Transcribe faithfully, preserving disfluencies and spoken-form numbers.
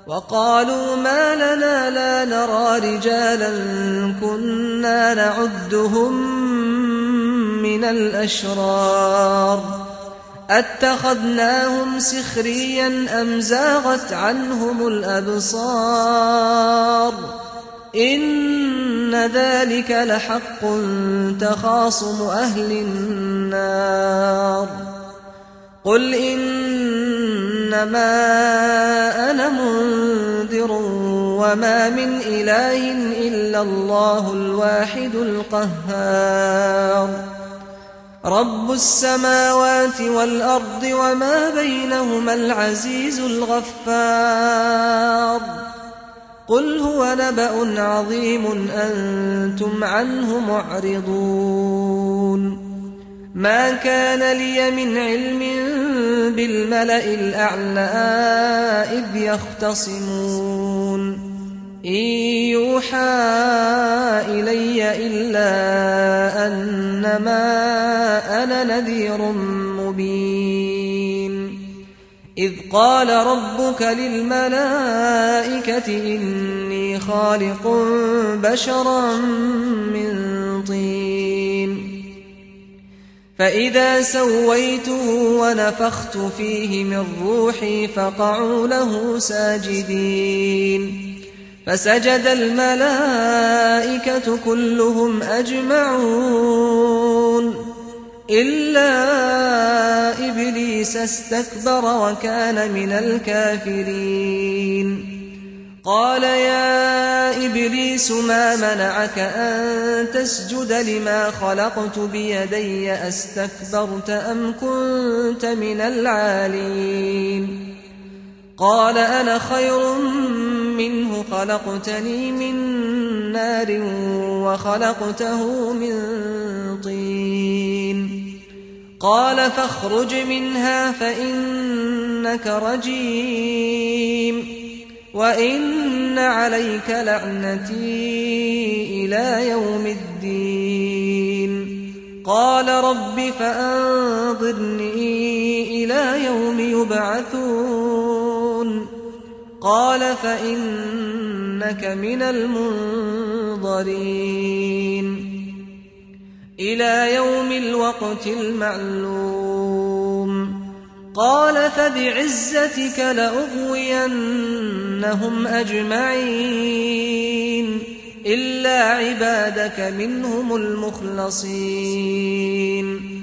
وقالوا ما لنا لا نرى رجالا كنا نعدهم من الأشرار أتخذناهم سخريا أم زاغت عنهم الأبصار إن ذلك لحق تخاصم أهل النار قل إنما أنا منذر وما من إله إلا الله الواحد القهار رب السماوات والأرض وما بينهما العزيز الغفار قل هو نبأ عظيم أنتم عنه معرضون ما كان لي من علم بالملأ الأعلى إذ يختصمون إن يوحى إلي إلا أنما أنا نذير مبين إذ قال ربك للملائكة إني خالق بشرا من طين فإذا سويته ونفخت فيه من روحي فقعوا له ساجدين فسجد الملائكة كلهم أجمعون إلا إبليس استكبر وكان من الكافرين قال يا إبليس ما منعك أن تسجد لما خلقت بيدي أستكبرت أم كنت من العالين قال أنا خير منه خلقتني من نار وخلقته من طين قال فاخرج منها فإنك رجيم وإن عليك لعنتي إلى يوم الدين قال رب فأنظرني إلى يوم يبعثون قال فإنك من المنظرين إلى يوم الوقت المعلوم قال فبعزتك لأغوينهم أجمعين إلا عبادك منهم المخلصين